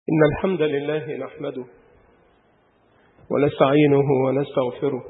إن الحمد لله نحمده ونستعينه ونستغفره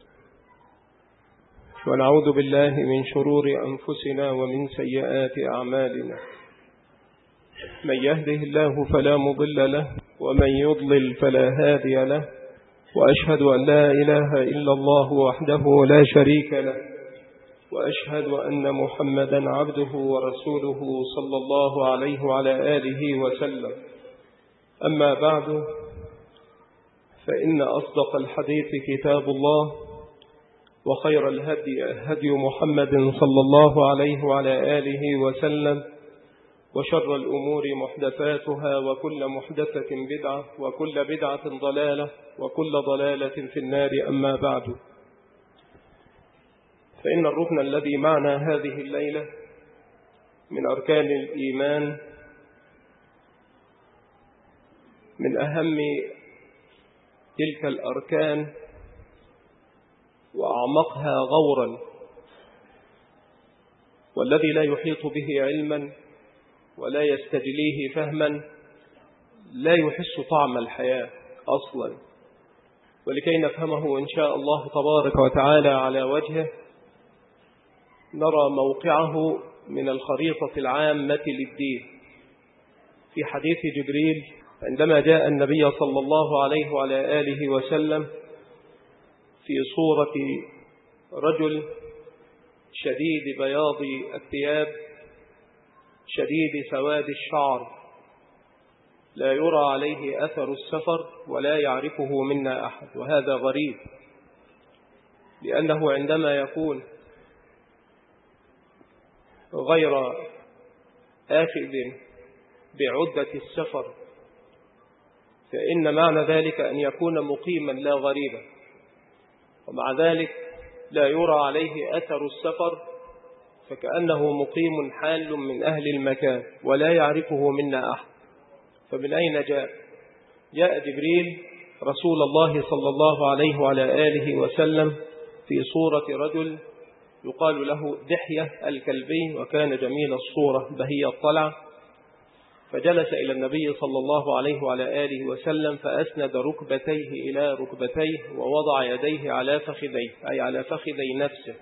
ونعوذ بالله من شرور أنفسنا ومن سيئات أعمالنا. من يهده الله فلا مضل له ومن يضلل فلا هادي له، وأشهد أن لا إله إلا الله وحده لا شريك له، وأشهد أن محمدا عبده ورسوله صلى الله عليه وعلى آله وسلم. أما بعد، فإن أصدق الحديث كتاب الله، وخير الهدي هدي محمد صلى الله عليه وعلى آله وسلم، وشر الأمور محدثاتها، وكل محدثة بدعة، وكل بدعة ضلالة، وكل ضلالة في النار. أما بعد، فإن الركن الذي معنا هذه الليلة من أركان الإيمان، من أهم تلك الأركان وأعمقها غورا، والذي لا يحيط به علما ولا يستجليه فهما لا يحس طعم الحياة أصلا. ولكي نفهمه إن شاء الله تبارك وتعالى على وجهه، نرى موقعه من الخريطة العامة للدين في حديث جبريل عندما جاء النبي صلى الله عليه وعلى آله وسلم في صورة رجل شديد بياض الثياب شديد سواد الشعر، لا يرى عليه أثر السفر ولا يعرفه منا أحد. وهذا غريب، لأنه عندما يكون غير آخذ بعدة السفر فإن معنى ذلك أن يكون مقيما لا غريبا، ومع ذلك لا يرى عليه أثر السفر، فكأنه مقيم حال من أهل المكان ولا يعرفه منا أحد. فمن أين جاء؟ جاء جبريل رسول الله صلى الله عليه وعلى آله وسلم في صورة رجل يقال له دحية الكلبي، وكان جميل الصورة بهي الطلع، فجلس إلى النبي صلى الله عليه وعلى آله وسلم فأسند ركبتيه إلى ركبتيه ووضع يديه على فخذيه، أي على فخذي نفسه.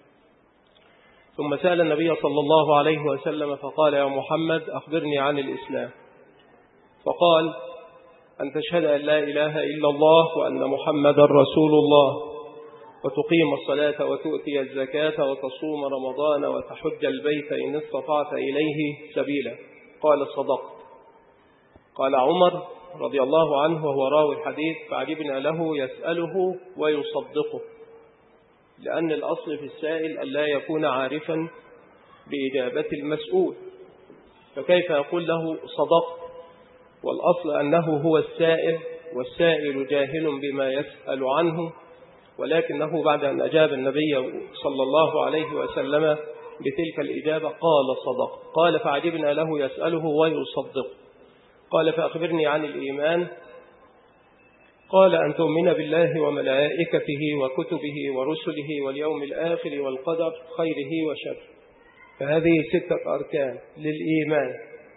ثم سأل النبي صلى الله عليه وسلم فقال: يا محمد، أخبرني عن الإسلام. فقال: أن تشهد أن لا إله إلا الله وأن محمد رسول الله، وتقيم الصلاة وتؤتي الزكاة وتصوم رمضان وتحج البيت إن استطعت إليه سبيلا. قال: صدقت. قال عمر رضي الله عنه وهو راوي الحديث: فعجبنا له يسأله ويصدقه، لأن الأصل في السائل ألا يكون عارفا بإجابة المسؤول، فكيف يقول له صدقت والأصل أنه هو السائل والسائل جاهل بما يسأل عنه؟ ولكنه بعد أن أجاب النبي صلى الله عليه وسلم بتلك الإجابة قال: صدق. قال: فعجبنا له يسأله ويصدق. قال: فأخبرني عن الإيمان. قال: أن تؤمن بالله وملائكته وكتبه ورسله واليوم الآخر والقدر خيره وشره. فهذه 6 أركان للإيمان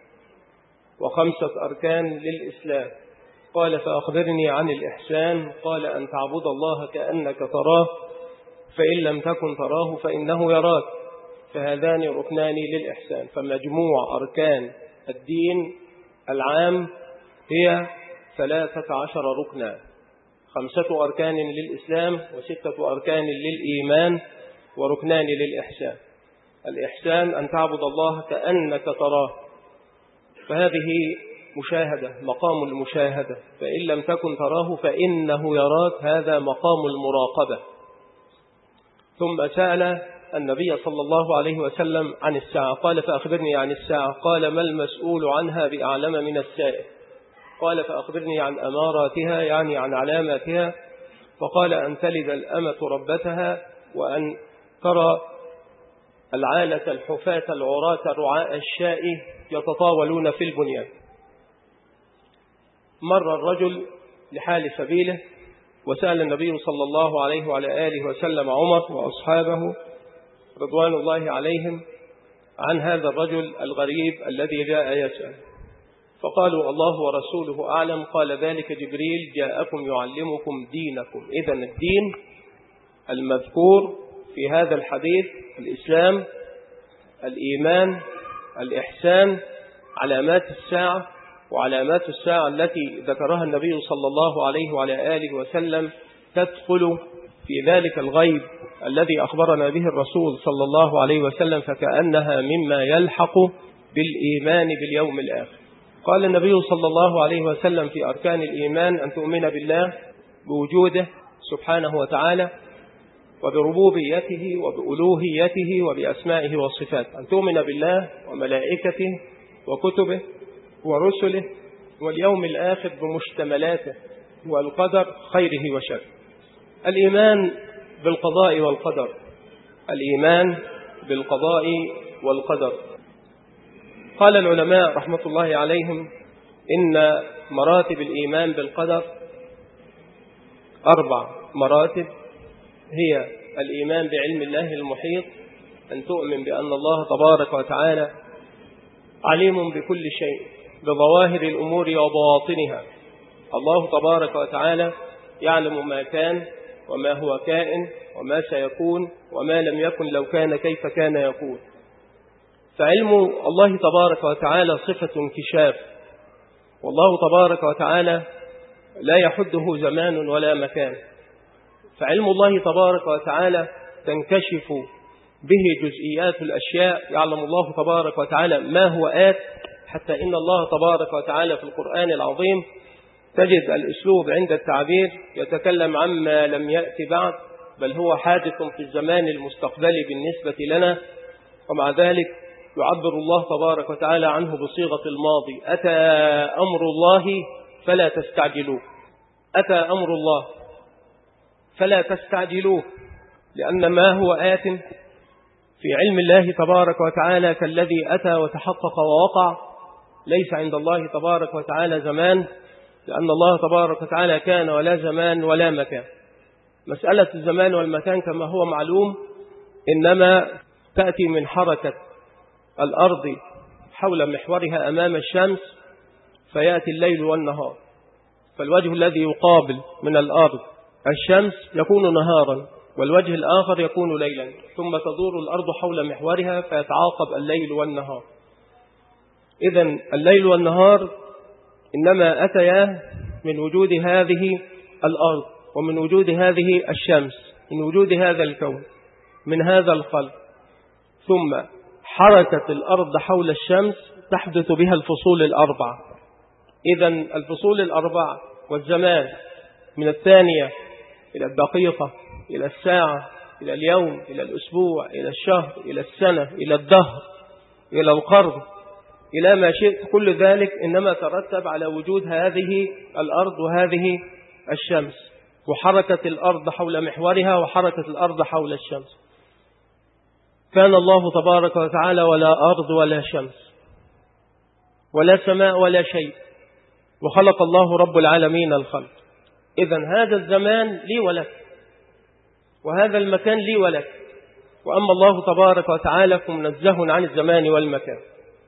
و5 أركان للإسلام. قال: فأخبرني عن الإحسان. قال: أن تعبد الله كأنك تراه، فإن لم تكن تراه فإنه يراك. فهذان ركنان للإحسان. فمجموع أركان الدين العام هي 13 ركنا: 5 أركان للإسلام و6 أركان للإيمان وركنان للإحسان. الإحسان أن تعبد الله كأنك تراه، فهذه مشاهدة، مقام المشاهدة. فإن لم تكن تراه فإنه يراك، هذا مقام المراقبة. ثم سأل النبي صلى الله عليه وسلم عن الساعة. قال: فأخبرني عن الساعة. قال: ما المسؤول عنها بأعلم من السائل. قال: فأخبرني عن أماراتها، يعني عن علاماتها. فقال: أن تلد الأمة ربتها، وأن ترى العالة الحفاة العراة رعاء الشاء يتطاولون في البنيان. مر الرجل لحال سبيله وسأل النبي صلى الله عليه وعلى آله وسلم عمر وأصحابه رضوان الله عليهم عن هذا الرجل الغريب الذي جاء يسأل. فقالوا الله ورسوله أعلم. قال ذلك جبريل جاءكم يعلمكم دينكم. إذن الدين المذكور في هذا الحديث الإسلام، الإيمان، الإحسان، علامات الساعة، وعلامات الساعة التي ذكرها النبي صلى الله عليه وعلى آله وسلم تدخل في ذلك الغيب الذي أخبرنا به الرسول صلى الله عليه وسلم، فكأنها مما يلحق بالإيمان باليوم الآخر. قال النبي صلى الله عليه وسلم في أركان الإيمان أن تؤمن بالله بوجوده سبحانه وتعالى، وبربوبيته وبألوهيته وبأسمائه وصفاته، أن تؤمن بالله وملائكته وكتبه ورسله واليوم الآخر بمشتملاته والقدر خيره وشره. الإيمان بالقضاء والقدر، الإيمان بالقضاء والقدر. قال العلماء رحمة الله عليهم إن مراتب الإيمان بالقدر 4 مراتب، هي الإيمان بعلم الله المحيط، أن تؤمن بأن الله تبارك وتعالى عليم بكل شيء بظواهر الأمور وبواطنها. الله تبارك وتعالى يعلم ما كان وما هو كائن وما سيكون وما لم يكن لو كان كيف كان يكون. فعلم الله تبارك وتعالى صفة انكشاف، والله تبارك وتعالى لا يحده زمان ولا مكان. فعلم الله تبارك وتعالى تنكشف به جزئيات الأشياء. يعلم الله تبارك وتعالى ما هو آت، حتى إن الله تبارك وتعالى في القرآن العظيم تجد الأسلوب عند التعبير يتكلم عما لم يأتي بعد، بل هو حادث في الزمان المستقبلي بالنسبة لنا، ومع ذلك يعبر الله تبارك وتعالى عنه بصيغة الماضي: أتى أمر الله فلا تستعجلوه. أتى أمر الله فلا تستعجلوه، لأن ما هو آت في علم الله تبارك وتعالى كالذي أتى وتحقق ووقع ليس عند الله تبارك وتعالى زمان، لأن الله تبارك وتعالى كان ولا زمان ولا مكان. مسألة الزمان والمكان كما هو معلوم إنما تأتي من حركة الأرض حول محورها أمام الشمس، فيأتي الليل والنهار، فالوجه الذي يقابل من الأرض الشمس يكون نهارا، والوجه الآخر يكون ليلا، ثم تدور الأرض حول محورها فيتعاقب الليل والنهار. إذن الليل والنهار إنما أتيا من وجود هذه الأرض ومن وجود هذه الشمس، من وجود هذا الكون، من هذا الخلق. ثم حركة الأرض حول الشمس تحدث بها الفصول 4. إذن الفصول 4 والزمان من الثانية إلى الدقيقة إلى الساعة إلى اليوم إلى الأسبوع إلى الشهر إلى السنة إلى الدهر إلى القرن إلى ما شئت، كل ذلك إنما ترتب على وجود هذه الأرض وهذه الشمس، وحركة الأرض حول محورها وحركة الأرض حول الشمس. كان الله تبارك وتعالى ولا أرض ولا شمس ولا سماء ولا شيء، وخلق الله رب العالمين الخلق. إذن هذا الزمان لي ولك، وهذا المكان لي ولك، وأما الله تبارك وتعالى فمنزه عن الزمان والمكان.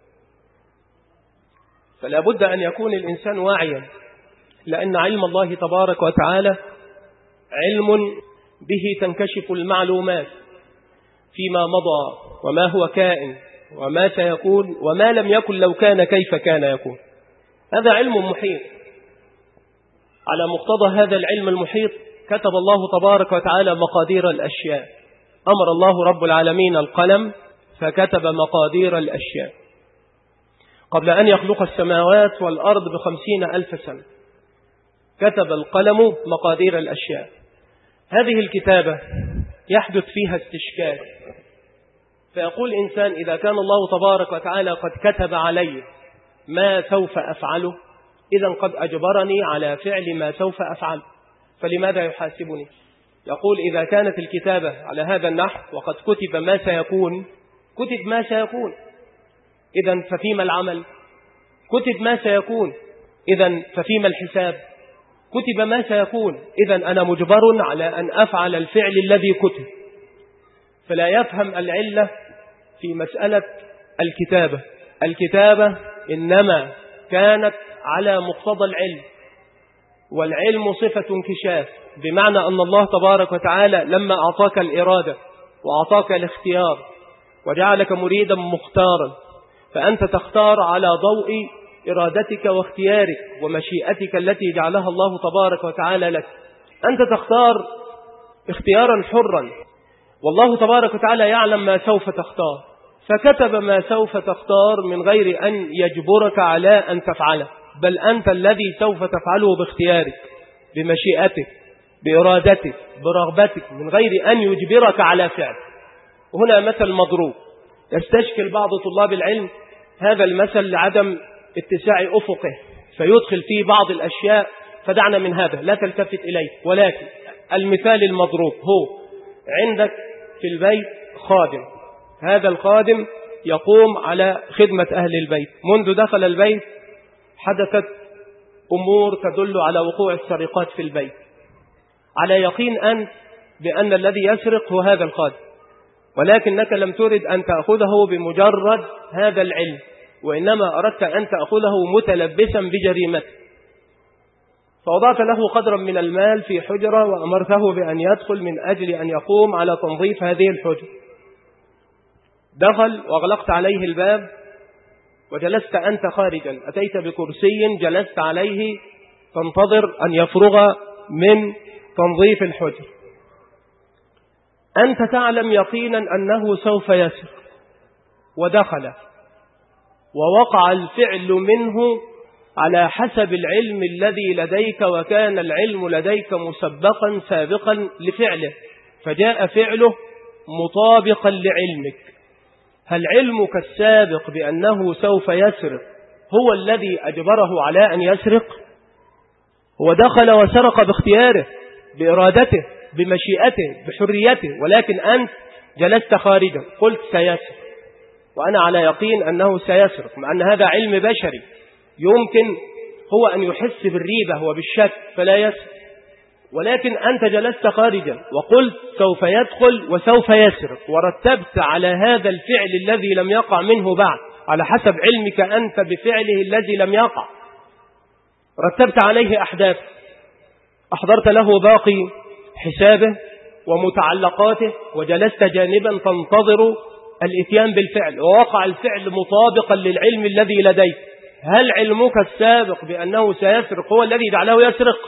فلا بد أن يكون الإنسان واعيا، لأن علم الله تبارك وتعالى علم به تنكشف المعلومات فيما مضى وما هو كائن وما سيكون وما لم يكن لو كان كيف كان يكون. هذا علم محيط. على مقتضى هذا العلم المحيط كتب الله تبارك وتعالى مقادير الأشياء. أمر الله رب العالمين القلم فكتب مقادير الأشياء قبل أن يخلق السماوات والأرض ب50,000 سنة. كتب القلم مقادير الأشياء. هذه الكتابة يحدث فيها استشكال، فيقول إنسان: إذا كان الله تبارك وتعالى قد كتب علي ما سوف أفعله، إذن قد أجبرني على فعل ما سوف أفعل، فلماذا يحاسبني؟ يقول: إذا كانت الكتابة على هذا النحو وقد كتب ما سيكون، كتب ما سيكون، إذن ففيما العمل؟ كتب ما سيكون، إذن ففيما الحساب؟ كتب ما سيكون، إذن أنا مجبر على أن أفعل الفعل الذي كتب. فلا يفهم العلة في مسألة الكتابة. الكتابة إنما كانت على مقتضى العلم، والعلم صفة انكشاف، بمعنى أن الله تبارك وتعالى لما أعطاك الإرادة وأعطاك الاختيار وجعلك مريدا مختارا، فأنت تختار على ضوء إرادتك واختيارك ومشيئتك التي جعلها الله تبارك وتعالى لك. أنت تختار اختيارا حرا، والله تبارك وتعالى يعلم ما سوف تختار، فكتب ما سوف تختار من غير أن يجبرك على أن تفعله، بل أنت الذي سوف تفعله باختيارك بمشيئتك بإرادتك برغبتك من غير أن يجبرك على فعل. وهنا مثل مضروب يستشكل بعض طلاب العلم هذا المثل لعدم اتساع أفقه، فيدخل فيه بعض الأشياء، فدعنا من هذا لا تلتفت إليه. ولكن المثال المضروب هو عندك في البيت خادم، هذا الخادم يقوم على خدمة أهل البيت، منذ دخل البيت حدثت أمور تدل على وقوع السرقات في البيت، على يقين أنت بأن الذي يسرق هو هذا الخادم، ولكنك لم ترد أن تأخذه بمجرد هذا العلم، وإنما أردت أن تأخذه متلبسا بجريمته، فوضعت له قدرا من المال في حجرة وأمرته بأن يدخل من أجل أن يقوم على تنظيف هذه الحجرة. دخل وأغلقت عليه الباب وجلست أنت خارجا، أتيت بكرسي جلست عليه تنتظر أن يفرغ من تنظيف الحجر. أنت تعلم يقينا أنه سوف يسرق، ودخل ووقع الفعل منه على حسب العلم الذي لديك، وكان العلم لديك مسبقا سابقا لفعله، فجاء فعله مطابقا لعلمك. هل علمك السابق بأنه سوف يسرق هو الذي أجبره على أن يسرق؟ هو دخل وسرق باختياره بإرادته بمشيئته بحريته، ولكن أنت جلست خارجا قلت سيسرق، وأنا على يقين أنه سيسرق، مع أن هذا علم بشري يمكن هو أن يحس بالريبة وبالشك فلا يسرق، ولكن أنت جلست خارجا وقلت سوف يدخل وسوف يسرق، ورتبت على هذا الفعل الذي لم يقع منه بعد على حسب علمك أنت بفعله الذي لم يقع، رتبت عليه أحداث، أحضرت له باقي حسابه ومتعلقاته، وجلست جانبا تنتظر الاتيان بالفعل، ووقع الفعل مطابقا للعلم الذي لديك. هل علمك السابق بأنه سيسرق هو الذي جعله يسرق؟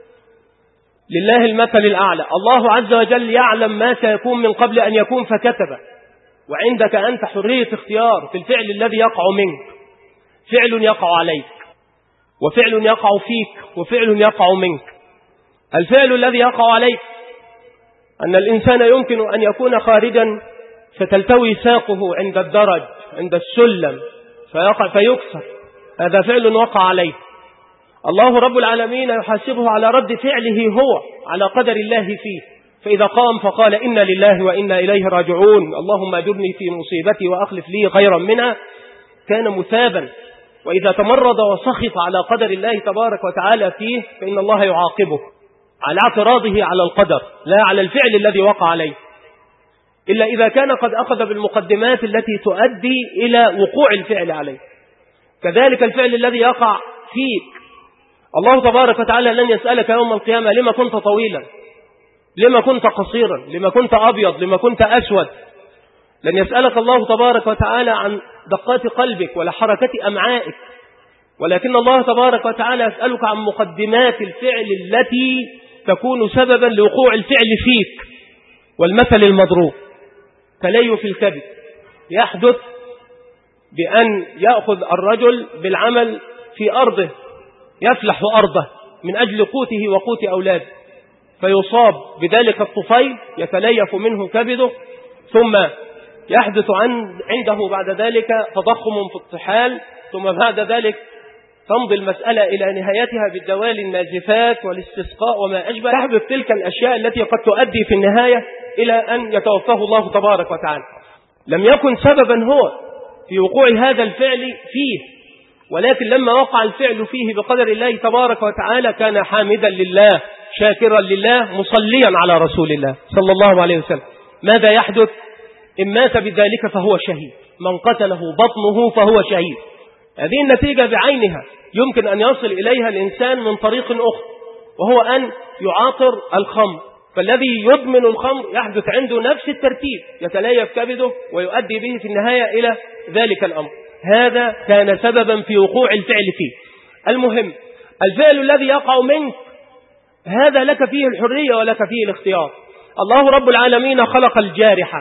لله المثل الأعلى، الله عز وجل يعلم ما سيكون من قبل أن يكون فكتبه، وعندك أنت حرية اختيار في الفعل الذي يقع منك. فعل يقع عليك وفعل يقع فيك وفعل يقع منك. الفعل الذي يقع عليك أن الإنسان يمكن أن يكون خارجا فتلتوي ساقه عند الدرج عند السلم فيكسر، هذا فعل وقع عليه. الله رب العالمين يحاسبه على رد فعله هو على قدر الله فيه، فإذا قام فقال إنا لله وإنا إليه راجعون اللهم أجرني في مصيبتي وأخلف لي خيرا منها، كان مثابا. وإذا تمرد وسخط على قدر الله تبارك وتعالى فيه فإن الله يعاقبه على اعتراضه على القدر لا على الفعل الذي وقع عليه، إلا إذا كان قد أخذ بالمقدمات التي تؤدي إلى وقوع الفعل عليه. كذلك الفعل الذي يقع فيك، الله تبارك وتعالى لن يسألك يوم القيامة لما كنت طويلا، لما كنت قصيرا، لما كنت أبيض، لما كنت أسود. لن يسألك الله تبارك وتعالى عن دقات قلبك ولا حركة أمعائك، ولكن الله تبارك وتعالى يسألك عن مقدمات الفعل التي تكون سببا لوقوع الفعل فيك. والمثل المضروب تليف الكبد، يحدث بأن يأخذ الرجل بالعمل في أرضه، يفلح أرضه من أجل قوته وقوت أولاده، فيصاب بذلك الطفيل يتليف منه كبده، ثم يحدث عنده بعد ذلك تضخم في الطحال، ثم بعد ذلك تمضي المسألة إلى نهايتها بالدوال النازفات والاستسقاء وما أشبه. تحدث تلك الأشياء التي قد تؤدي في النهاية إلى أن يتوفاه الله تبارك وتعالى. لم يكن سببا هو في وقوع هذا الفعل فيه، ولكن لما وقع الفعل فيه بقدر الله تبارك وتعالى كان حامدا لله شاكرا لله مصليا على رسول الله صلى الله عليه وسلم. ماذا يحدث؟ إن مات بذلك فهو شهيد، من قتله بطنه فهو شهيد. هذه النتيجة بعينها يمكن أن يصل إليها الإنسان من طريق أخرى، وهو أن يعاطر الخمر. فالذي يدمن الخمر يحدث عنده نفس الترتيب، يتليف كبده ويؤدي به في النهاية إلى ذلك الأمر. هذا كان سببا في وقوع الفعل فيه. المهم الفعل الذي يقع منك هذا لك فيه الحرية ولك فيه الاختيار. الله رب العالمين خلق الجارحة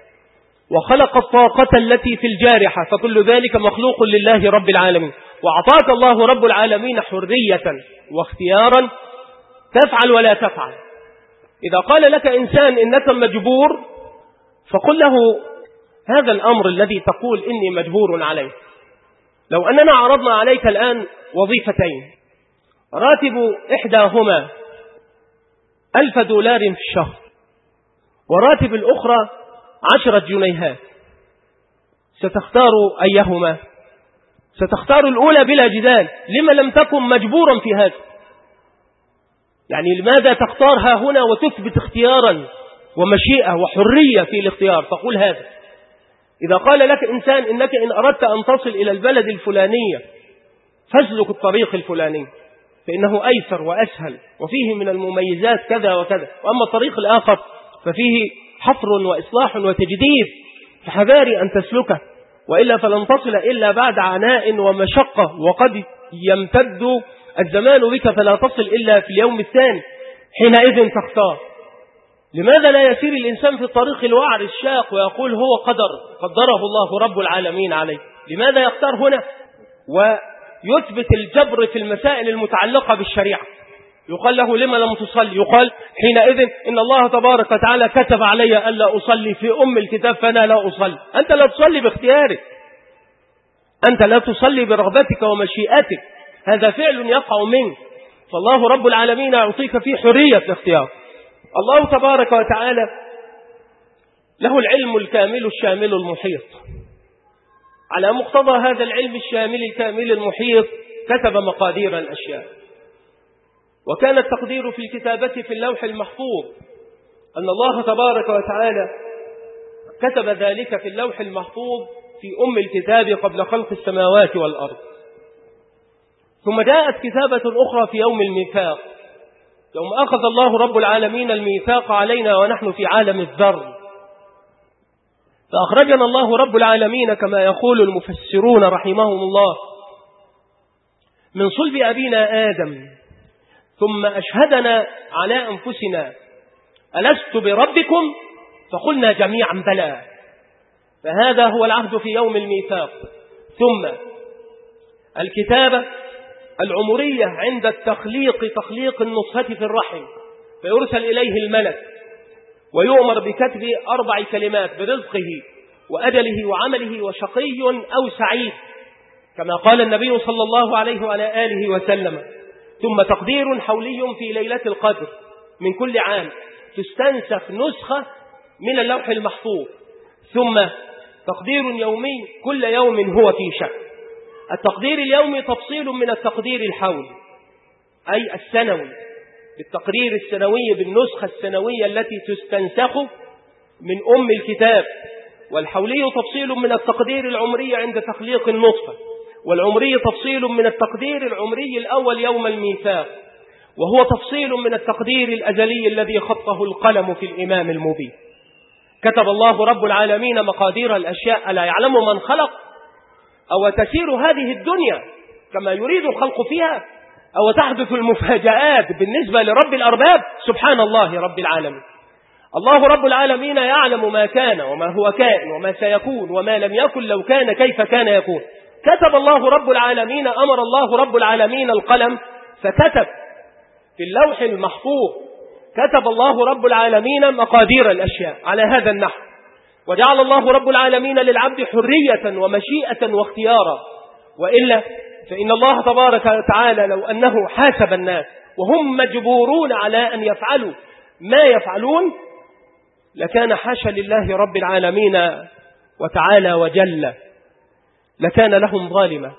وخلق الطاقة التي في الجارحة، فكل ذلك مخلوق لله رب العالمين، وأعطاك الله رب العالمين حرية واختيارا تفعل ولا تفعل. إذا قال لك إنسان إنك مجبور فقل له هذا الأمر الذي تقول إني مجبور عليه، لو أننا عرضنا عليك الآن وظيفتين، راتب إحداهما $1000 في الشهر، وراتب الأخرى 10 جنيهات، ستختار أيهما؟ ستختار الأولى بلا جدال. لما لم تكن مجبورا في هذا؟ يعني لماذا تختار ها هنا وتثبت اختيارا ومشيئة وحرية في الاختيار؟ فقل هذا. إذا قال لك إنسان إنك إن أردت أن تصل إلى البلد الفلانية فاسلك الطريق الفلاني فإنه أيسر وأسهل وفيه من المميزات كذا وكذا، وأما الطريق الآخر ففيه حفر وإصلاح وتجديد، فحذاري أن تسلكه، وإلا فلن تصل إلا بعد عناء ومشقة، وقد يمتد الزمان بك فلا تصل إلا في اليوم الثاني. حينئذ تختار. لماذا لا يسير الإنسان في الطريق الوعر الشاق ويقول هو قدره الله رب العالمين عليه؟ لماذا يختار هنا ويثبت الجبر في المسائل المتعلقة بالشريعة؟ يقال له لما لم تصلي؟ يقال حينئذ إن الله تبارك وتعالى كتب علي ألا أصلي في الكتاب فأنا لا أصلي. أنت لا تصلي باختيارك، أنت لا تصلي برغبتك ومشيئتك، هذا فعل يقع منك، فالله رب العالمين يعطيك فيه حرية الاختيار. الله تبارك وتعالى له العلم الكامل الشامل المحيط. على مقتضى هذا العلم الشامل الكامل المحيط كتب مقادير الأشياء، وكان التقدير في الكتابة في اللوح المحفوظ أن الله تبارك وتعالى كتب ذلك في اللوح المحفوظ في الكتاب قبل خلق السماوات والأرض. ثم جاءت كتابة أخرى في يوم الميثاق، يوم أخذ الله رب العالمين الميثاق علينا ونحن في عالم الذر، فأخرجنا الله رب العالمين كما يقول المفسرون رحمهم الله من صلب أبينا آدم، ثم أشهدنا على أنفسنا ألست بربكم؟ فقلنا جميعا بلى. فهذا هو العهد في يوم الميثاق. ثم الكتابة العمرية عند تخليق النطفة في الرحم، فيرسل إليه الملك ويؤمر بكتب 4 كلمات برزقه وأجله وعمله وشقي أو سعيد كما قال النبي صلى الله عليه وعلى آله وسلم. ثم تقدير حولي في ليلة القدر من كل عام، تستنسخ نسخة من اللوح المحفوظ. ثم تقدير يومي، كل يوم هو في شأن. التقدير اليومي تفصيل من التقدير الحولي أي السنوي، بالتقرير السنوي بالنسخة السنوية التي تستنسخ من الكتاب. والحولي تفصيل من التقدير العمري عند تخليق النطفة، والعمري تفصيل من التقدير العمري الأول يوم الميثاق، وهو تفصيل من التقدير الأزلي الذي خطه القلم في الإمام المبين. كتب الله رب العالمين مقادير الأشياء، ألا يعلم من خلق؟ أو تسير هذه الدنيا كما يريد الخلق فيها؟ أو تحدث المفاجآت بالنسبة لرب الأرباب؟ سبحان الله رب العالمين. الله رب العالمين يعلم ما كان وما هو كائن وما سيكون وما لم يكن لو كان كيف كان يكون. كتب الله رب العالمين، أمر الله رب العالمين القلم فكتب في اللوح المحفوظ، كتب الله رب العالمين مقادير الأشياء على هذا النحو. وجعل الله رب العالمين للعبد حرية ومشيئة واختيارا، وإلا فإن الله تبارك وتعالى لو أنه حاسب الناس وهم مجبورون على أن يفعلوا ما يفعلون لكان حاشا لله رب العالمين وتعالى وجل، لكان لهم ظالما.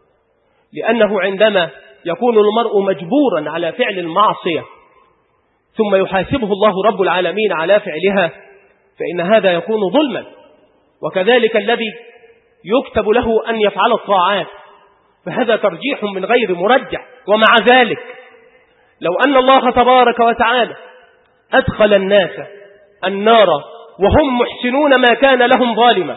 لأنه عندما يكون المرء مجبورا على فعل المعصية ثم يحاسبه الله رب العالمين على فعلها فإن هذا يكون ظلما. وكذلك الذي يكتب له أن يفعل الطاعات فهذا ترجيح من غير مرجح. ومع ذلك لو أن الله تبارك وتعالى أدخل الناس النار وهم محسنون ما كان لهم ظالما،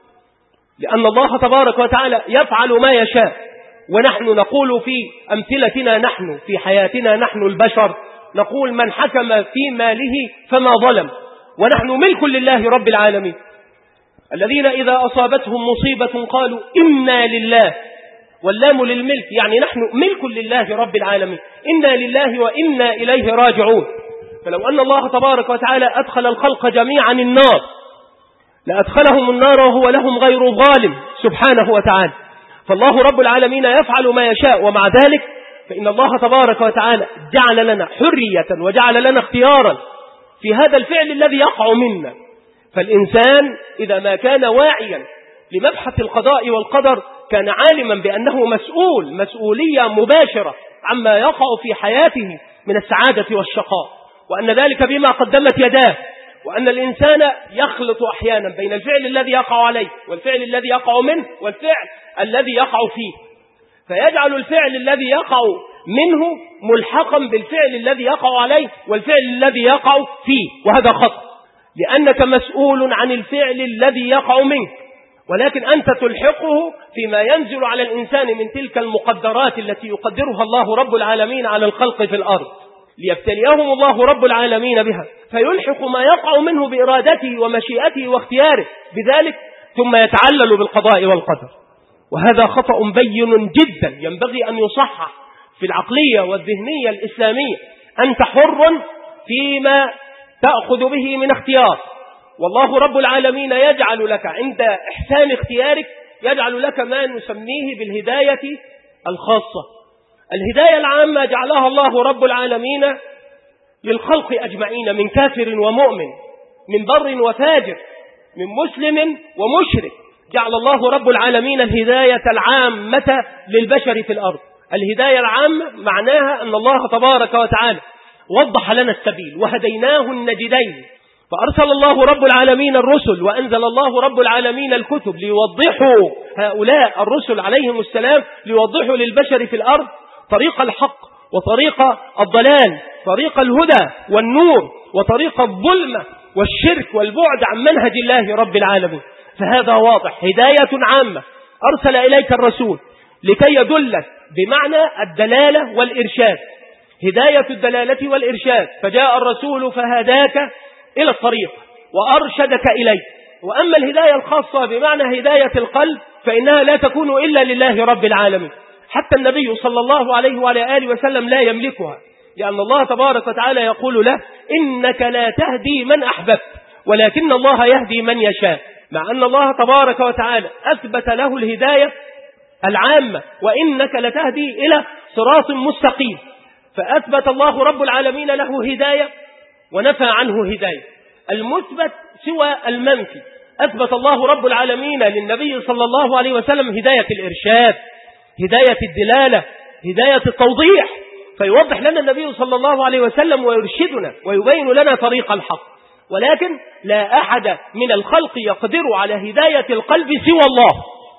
لأن الله تبارك وتعالى يفعل ما يشاء. ونحن نقول في أمثلتنا، نحن في حياتنا نحن البشر نقول من حكم في ماله فما ظلم، ونحن ملك لله رب العالمين، الذين إذا أصابتهم مصيبة قالوا إنا لله، واللام للملك، يعني نحن ملك لله رب العالمين، إنا لله وإنا إليه راجعون. فلو أن الله تبارك وتعالى أدخل الخلق جميعا النار لأدخلهم النار وهو لهم غير ظالم سبحانه وتعالى. فالله رب العالمين يفعل ما يشاء، ومع ذلك فإن الله تبارك وتعالى جعل لنا حرية وجعل لنا اختيارا في هذا الفعل الذي يقع منا. فالإنسان إذا ما كان واعيا لمبحث القضاء والقدر كان عالما بأنه مسؤولية مباشرة عما يقع في حياته من السعادة والشقاء، وأن ذلك بما قدمت يداه، وأن الإنسان يخلط أحيانا بين الفعل الذي يقع عليه والفعل الذي يقع منه والفعل الذي يقع فيه، فيجعل الفعل الذي يقع منه ملحقا بالفعل الذي يقع عليه والفعل الذي يقع فيه، وهذا خطأ، لأنك مسؤول عن الفعل الذي يقع منك، ولكن أنت تلحقه فيما ينزل على الإنسان من تلك المقدرات التي يقدرها الله رب العالمين على الخلق في الأرض ليبتليهم الله رب العالمين بها، فيلحق ما يقع منه بإرادته ومشيئته واختياره بذلك، ثم يتعلل بالقضاء والقدر. وهذا خطأ بين جدا ينبغي أن يصحح في العقلية والذهنية الإسلامية. أنت حر فيما تأخذ به من اختيار، والله رب العالمين يجعل لك عند إحسان اختيارك يجعل لك ما نسميه بالهداية الخاصة. الهداية العامة جعلها الله رب العالمين للخلق أجمعين، من كافر ومؤمن، من بر وفاجر، من مسلم ومشرك. جعل الله رب العالمين الهداية العامة للبشر في الأرض. الهداية العامة معناها أن الله تبارك وتعالى وضح لنا السبيل وهديناه النجدين، فأرسل الله رب العالمين الرسل وأنزل الله رب العالمين الكتب ليوضحوا هؤلاء الرسل عليهم السلام، ليوضحوا للبشر في الأرض طريق الحق وطريق الضلال، طريق الهدى والنور وطريق الظلمة والشرك والبعد عن منهج الله رب العالمين. فهذا واضح، هداية عامة. أرسل إليك الرسول لكي يدلك بمعنى الدلالة والإرشاد، هداية الدلالة والإرشاد، فجاء الرسول فهداك إلى الطريق وأرشدك إليه. وأما الهداية الخاصة بمعنى هداية القلب فإنها لا تكون إلا لله رب العالمين، حتى النبي صلى الله عليه وعلى آله وسلم لا يملكها، لأن الله تبارك وتعالى يقول له إنك لا تهدي من أحببت ولكن الله يهدي من يشاء، مع أن الله تبارك وتعالى أثبت له الهداية العامة، وإنك لتهدي إلى صراط مستقيم، فأثبت الله رب العالمين له هداية ونفى عنه هداية. المثبت سوى المنفي، أثبت الله رب العالمين للنبي صلى الله عليه وسلم هداية الإرشاد، هداية الدلالة، هداية التوضيح، فيوضح لنا النبي صلى الله عليه وسلم ويرشدنا ويبين لنا طريق الحق. ولكن لا أحد من الخلق يقدر على هداية القلب سوى الله.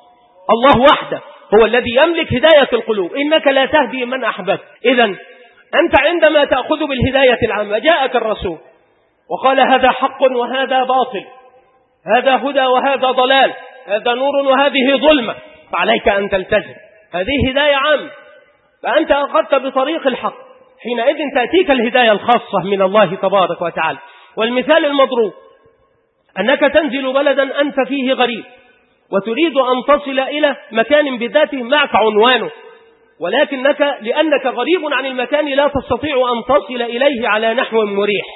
الله وحده هو الذي يملك هداية القلوب، إنك لا تهدي من أحببت. إذن أنت عندما تأخذ بالهداية العامة، جاءك الرسول وقال هذا حق وهذا باطل، هذا هدى وهذا ضلال، هذا نور وهذه ظلمة، فعليك أن تلتزم، هذه هداية عامة، فأنت أخذت بطريق الحق، حينئذ تأتيك الهداية الخاصة من الله تبارك وتعالى. والمثال المضروب أنك تنزل بلدا أنت فيه غريب وتريد أن تصل إلى مكان بذاته معك عنوانه، ولكنك لأنك غريب عن المكان لا تستطيع أن تصل إليه على نحو مريح،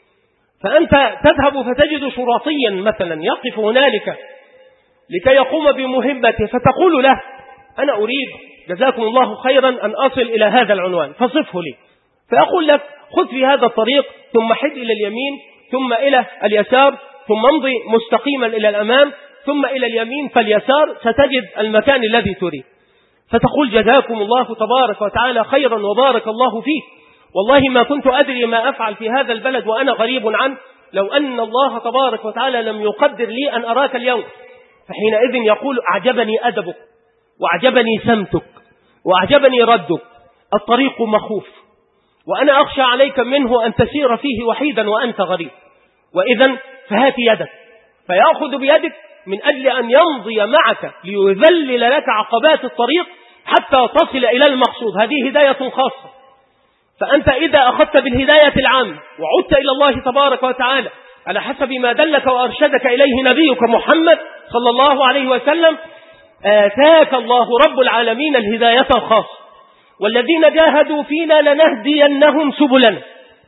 فأنت تذهب فتجد شرطيا مثلا يقف هنالك لكي يقوم بمهمته، فتقول له أنا أريد جزاكم الله خيرا أن أصل إلى هذا العنوان فصفه لي، فأقول لك خذ في هذا الطريق ثم حد إلى اليمين ثم إلى اليسار ثم امضي مستقيما إلى الأمام ثم إلى اليمين فاليسار، ستجد المكان الذي تريد. فتقول جزاكم الله تبارك وتعالى خيرا وبارك الله فيك، والله ما كنت أدري ما أفعل في هذا البلد وأنا غريب عنه، لو أن الله تبارك وتعالى لم يقدر لي أن أراك اليوم. فحينئذ يقول أعجبني أدبك وأعجبني سمتك وأعجبني ردك: الطريق مخوف وأنا أخشى عليك منه أن تسير فيه وحيدا وأنت غريب، وإذن فهات يدك. فيأخذ بيدك من أجل أن يمضي معك ليذلل لك عقبات الطريق حتى تصل إلى المقصود. هذه هداية خاصة. فأنت إذا أخذت بالهداية العامة وعدت إلى الله تبارك وتعالى على حسب ما دلك وأرشدك إليه نبيك محمد صلى الله عليه وسلم، آتاك الله رب العالمين الهداية الخاصة. والذين جاهدوا فينا لنهدينهم سبلنا.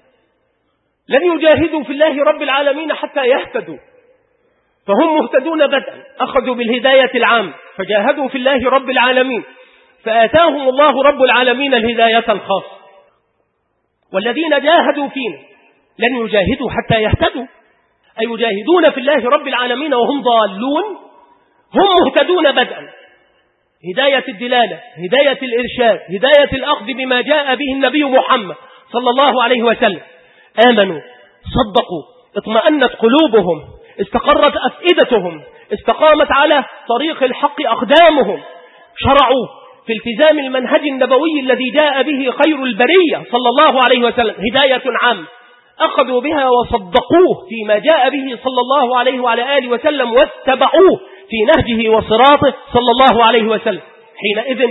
لن يجاهدوا في الله رب العالمين حتى يهتدوا، فهم مهتدون بدءا، أخذوا بالهداية العامة فجاهدوا في الله رب العالمين فآتاهم الله رب العالمين الهداية الخاصة. والذين جاهدوا فينا لن يجاهدوا حتى يهتدوا، أي يجاهدون في الله رب العالمين وهم ضالون، هم مهتدون بدءا. هداية الدلالة، هداية الإرشاد، هداية الأخذ بما جاء به النبي محمد صلى الله عليه وسلم. آمنوا، صدقوا، اطمأنت قلوبهم، استقرت أفئدتهم، استقامت على طريق الحق أقدامهم، شرعوا في التزام المنهج النبوي الذي جاء به خير البرية صلى الله عليه وسلم. هداية عامة أخذوا بها وصدقوه فيما جاء به صلى الله عليه وعلى آله وسلم، واتبعوه في نهجه وصراطه صلى الله عليه وسلم. حينئذ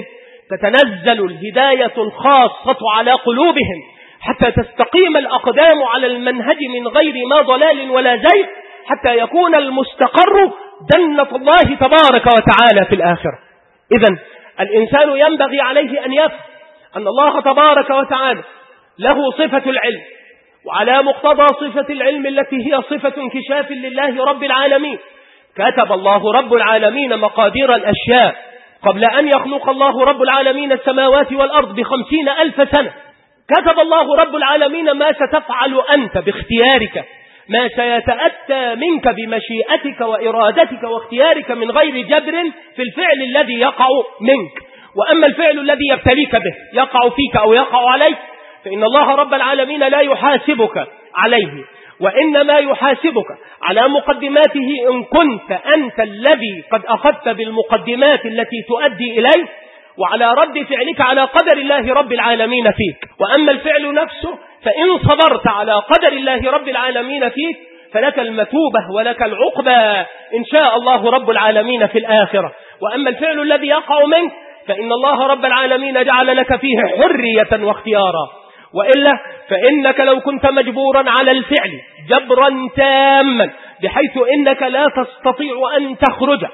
تتنزل الهداية الخاصة على قلوبهم حتى تستقيم الأقدام على المنهج من غير ما ضلال ولا زيغ، حتى يكون المستقر جنة الله تبارك وتعالى في الآخرة. إذن الإنسان ينبغي عليه أن يفهم أن الله تبارك وتعالى له صفة العلم، وعلى مقتضى صفة العلم التي هي صفة انكشاف لله رب العالمين كتب الله رب العالمين مقادير الأشياء قبل أن يخلق الله رب العالمين السماوات والأرض ب50,000 سنة. كتب الله رب العالمين ما ستفعل أنت باختيارك، ما سيتأتى منك بمشيئتك وإرادتك واختيارك من غير جبر في الفعل الذي يقع منك. وأما الفعل الذي يبتليك به يقع فيك أو يقع عليك فإن الله رب العالمين لا يحاسبك عليه، وإنما يحاسبك على مقدماته إن كنت أنت الذي قد أخذت بالمقدمات التي تؤدي إليه، وعلى رد فعلك على قدر الله رب العالمين فيك. وأما الفعل نفسه فإن صبرت على قدر الله رب العالمين فيك فلك المثوبة ولك العقبة إن شاء الله رب العالمين في الآخرة. وأما الفعل الذي يقع منك فإن الله رب العالمين جعل لك فيه حرية واختيارا، وإلا فإنك لو كنت مجبورا على الفعل جبرا تاما بحيث إنك لا تستطيع أن تخرج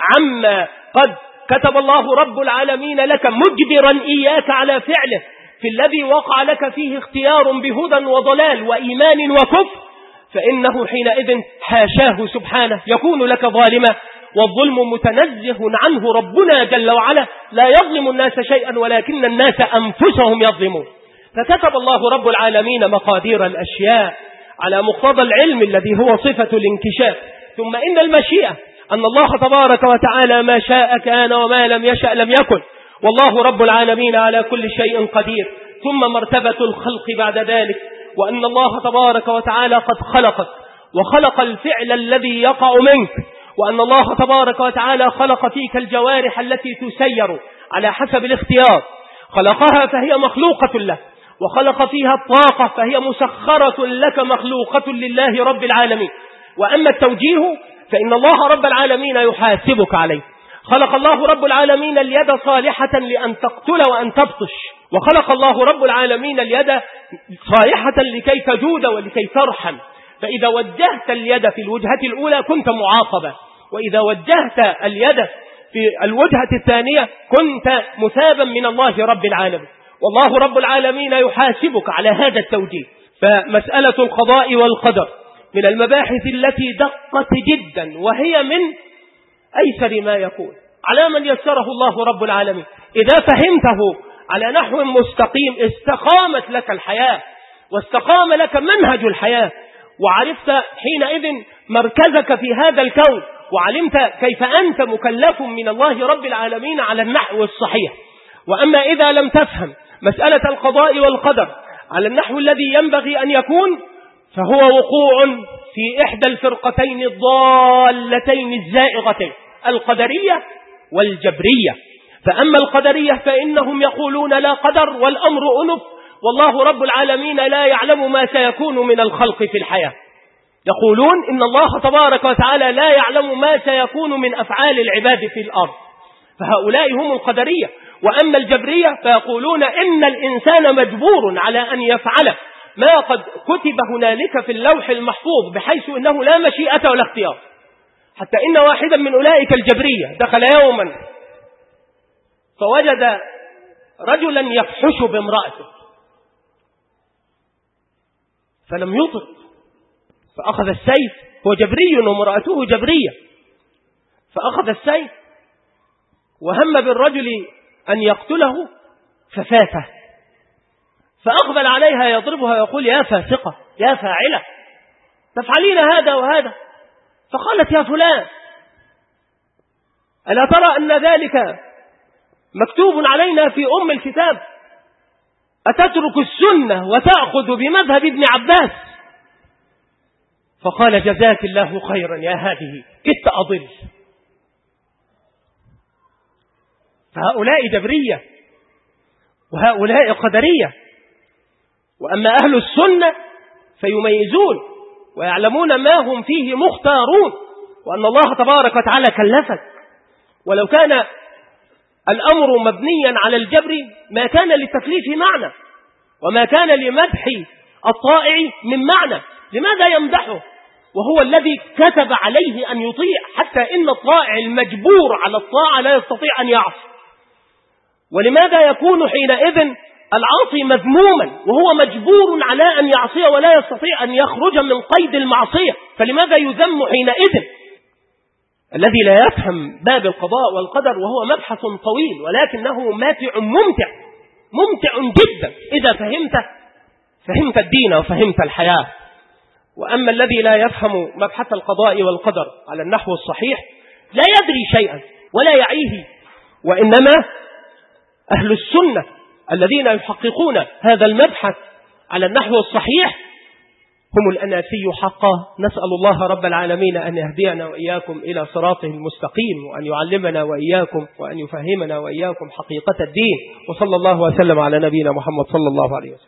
عما قد كتب الله رب العالمين لك مجبرا إياك على فعله في الذي وقع لك فيه اختيار بهدى وضلال وإيمان وكفر، فإنه حينئذ حاشاه سبحانه يكون لك ظالما، والظلم متنزه عنه ربنا جل وعلا، لا يظلم الناس شيئا ولكن الناس أنفسهم يظلمون. فكتب الله رب العالمين مقادير الأشياء على مقتضى العلم الذي هو صفة الانكشاف. ثم إن المشيئة أن الله تبارك وتعالى ما شاء كان وما لم يشأ لم يكن، والله رب العالمين على كل شيء قدير. ثم مرتبة الخلق بعد ذلك، وأن الله تبارك وتعالى قد خلقك وخلق الفعل الذي يقع منك، وأن الله تبارك وتعالى خلق فيك الجوارح التي تسير على حسب الاختيار، خلقها فهي مخلوقة له، وخلق فيها الطاقة فهي مسخرة لك مخلوقة لله رب العالمين. وأما التوجيه فإن الله رب العالمين يحاسبك عليه. خلق الله رب العالمين اليد صالحة لأن تقتل وأن تبطش، وخلق الله رب العالمين اليد صالحة لكي تجود ولكي ترحم. فإذا وجهت اليد في الوجهة الأولى كنت معاقبا، وإذا وجهت اليد في الوجهة الثانية كنت مثابا من الله رب العالمين. والله رب العالمين يحاسبك على هذا التوجيه. فمسألة القضاء والقدر من المباحث التي دقت جدا، وهي من أيسر ما يكون على من يسره الله رب العالمين. إذا فهمته على نحو مستقيم استقامت لك الحياة واستقام لك منهج الحياة، وعرفت حينئذ مركزك في هذا الكون، وعلمت كيف أنت مكلف من الله رب العالمين على النحو الصحيح. وأما إذا لم تفهم مسألة القضاء والقدر على النحو الذي ينبغي أن يكون، فهو وقوع في إحدى الفرقتين الضالتين الزائغتين، القدرية والجبرية. فأما القدرية فإنهم يقولون لا قدر والأمر أنف، والله رب العالمين لا يعلم ما سيكون من الخلق في الحياة. يقولون إن الله تبارك وتعالى لا يعلم ما سيكون من أفعال العباد في الأرض، فهؤلاء هم القدرية. وأما الجبرية فيقولون إن الإنسان مجبور على أن يفعل ما قد كتب هنالك في اللوح المحفوظ، بحيث إنه لا مشيئة ولا اختيار. حتى إن واحدا من أولئك الجبرية دخل يوما فوجد رجلا يفحش بامرأته فلم يطق، فأخذ السيف، هو جبري وامرأته جبرية، فأخذ السيف وهم بالرجل أن يقتله ففاته، فأقبل عليها يضربها ويقول يا فاسقة يا فاعلة تفعلين هذا وهذا. فقالت يا فلان ألا ترى أن ذلك مكتوب علينا في أم الكتاب؟ أتترك السنة وتأخذ بمذهب ابن عباس؟ فقال جزاك الله خيرا يا هذه كدت أضل. فهؤلاء جبرية وهؤلاء قدرية. وأما أهل السنة فيميزون ويعلمون ما هم فيه مختارون، وأن الله تبارك وتعالى كلفك. ولو كان الأمر مبنيا على الجبر ما كان للتكليف معنى، وما كان لمدح الطائع من معنى. لماذا يمدحه وهو الذي كتب عليه أن يطيع؟ حتى إن الطائع المجبور على الطاعة لا يستطيع أن يعصي. ولماذا يكون حينئذ العاصي مذموما وهو مجبور على أن يعصي ولا يستطيع أن يخرج من قيد المعصية؟ فلماذا يذم حينئذ؟ الذي لا يفهم باب القضاء والقدر، وهو مبحث طويل ولكنه ماتع ممتع جدا إذا فهمت الدين وفهمت الحياة. وأما الذي لا يفهم مبحث القضاء والقدر على النحو الصحيح لا يدري شيئا ولا يعيه. وإنما أهل السنة الذين يحققون هذا المبحث على النحو الصحيح هم الأناسي حقا. نسأل الله رب العالمين أن يهدينا وإياكم إلى صراطه المستقيم، وأن يعلمنا وإياكم وأن يفهمنا وإياكم حقيقة الدين. وصلى الله وسلم على نبينا محمد صلى الله عليه وسلم.